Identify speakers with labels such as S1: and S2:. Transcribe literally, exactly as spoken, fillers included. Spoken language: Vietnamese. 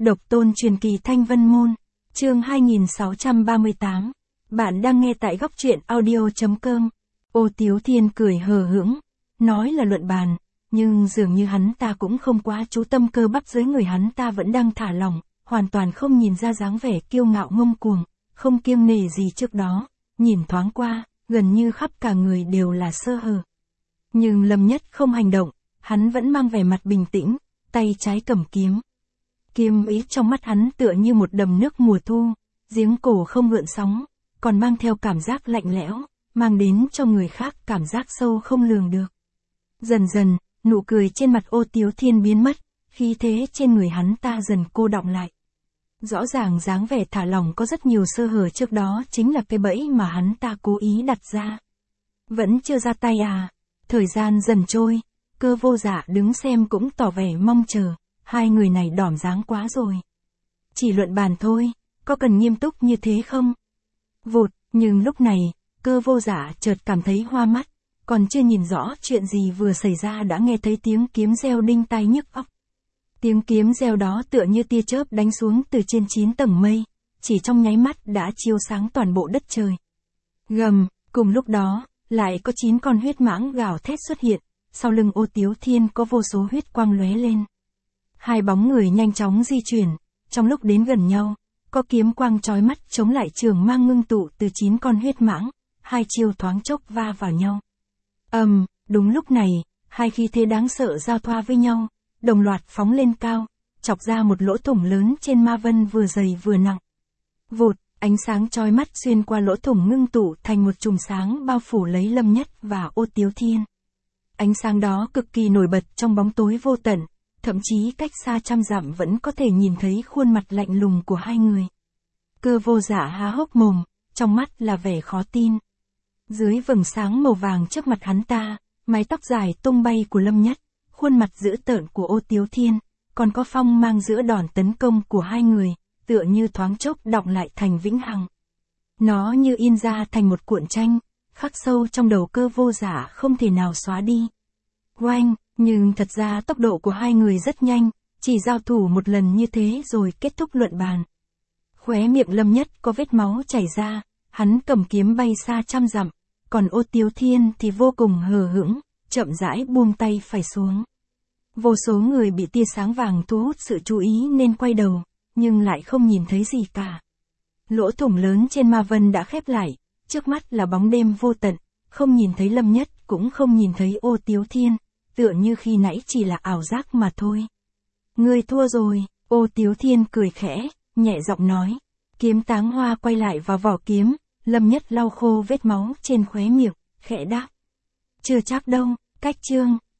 S1: Độc tôn truyền kỳ Thanh Vân Môn, chương hai nghìn sáu trăm ba mươi tám. Bạn đang nghe tại góc truyện audio.com. Ô Tiếu Thiên cười hờ hững, nói là luận bàn, nhưng dường như hắn ta cũng không quá chú tâm cơ bắp dưới người hắn ta vẫn đang thả lỏng, hoàn toàn không nhìn ra dáng vẻ kiêu ngạo ngông cuồng, không kiêng nể gì trước đó, nhìn thoáng qua, gần như khắp cả người đều là sơ hở. Nhưng Lâm Nhất không hành động, hắn vẫn mang vẻ mặt bình tĩnh, tay trái cầm kiếm. Kiếm ý trong mắt hắn tựa như một đầm nước mùa thu, giếng cổ không gợn sóng, còn mang theo cảm giác lạnh lẽo, mang đến cho người khác cảm giác sâu không lường được. Dần dần, nụ cười trên mặt Ô Tiếu Thiên biến mất, khí thế trên người hắn ta dần cô đọng lại. Rõ ràng dáng vẻ thả lỏng có rất nhiều sơ hở trước đó chính là cái bẫy mà hắn ta cố ý đặt ra. Vẫn chưa ra tay à? Thời gian dần trôi, Cơ Vô Dạ đứng xem cũng tỏ vẻ mong chờ, hai người này đỏm dáng quá rồi. Chỉ luận bàn thôi, có cần nghiêm túc như thế không? Vụt, nhưng lúc này, Cơ Vô Dạ chợt cảm thấy hoa mắt, còn chưa nhìn rõ chuyện gì vừa xảy ra đã nghe thấy tiếng kiếm reo đinh tai nhức óc. Tiếng kiếm reo đó tựa như tia chớp đánh xuống từ trên chín tầng mây, chỉ trong nháy mắt đã chiếu sáng toàn bộ đất trời. Gầm, cùng lúc đó, lại có chín con huyết mãng gào thét xuất hiện, sau lưng Ô Tiếu Thiên có vô số huyết quang lóe lên. Hai bóng người nhanh chóng di chuyển, trong lúc đến gần nhau, có kiếm quang chói mắt chống lại trường mang ngưng tụ từ chín con huyết mãng, hai chiêu thoáng chốc va vào nhau. Ầm, um, đúng lúc này, hai khí thế đáng sợ giao thoa với nhau, đồng loạt phóng lên cao, chọc ra một lỗ thủng lớn trên ma vân vừa dày vừa nặng. Vụt, ánh sáng chói mắt xuyên qua lỗ thủng ngưng tụ thành một chùm sáng bao phủ lấy Lâm Nhất và Ô Tiếu Thiên. Ánh sáng đó cực kỳ nổi bật trong bóng tối vô tận, thậm chí cách xa trăm dặm vẫn có thể nhìn thấy khuôn mặt lạnh lùng của hai người. Cơ Vô Dạ há hốc mồm, trong mắt là vẻ khó tin. Dưới vầng sáng màu vàng trước mặt hắn ta, mái tóc dài tung bay của Lâm Nhất, khuôn mặt dữ tợn của Ô Tiếu Thiên, còn có phong mang giữa đòn tấn công của hai người, tựa như thoáng chốc đọng lại thành vĩnh hằng. Nó như in ra thành một cuộn tranh, khắc sâu trong đầu Cơ Vô Dạ không thể nào xóa đi. Oanh, nhưng thật ra tốc độ của hai người rất nhanh, chỉ giao thủ một lần như thế rồi kết thúc luận bàn. Khóe miệng Lâm Nhất có vết máu chảy ra, hắn cầm kiếm bay xa trăm dặm, còn Ô Tiếu Thiên thì vô cùng hờ hững, chậm rãi buông tay phải xuống. Vô số người bị tia sáng vàng thu hút sự chú ý nên quay đầu, nhưng lại không nhìn thấy gì cả. Lỗ thủng lớn trên ma vân đã khép lại, trước mắt là bóng đêm vô tận, không nhìn thấy Lâm Nhất cũng không nhìn thấy Ô Tiếu Thiên, tựa như khi nãy chỉ là ảo giác mà thôi. Ngươi thua rồi, Ô Tiếu Thiên cười khẽ, nhẹ giọng nói. Kiếm táng hoa quay lại vào vỏ kiếm, Lâm Nhất lau khô vết máu trên khóe miệng, khẽ đáp. Chưa chắc đâu, cách chương.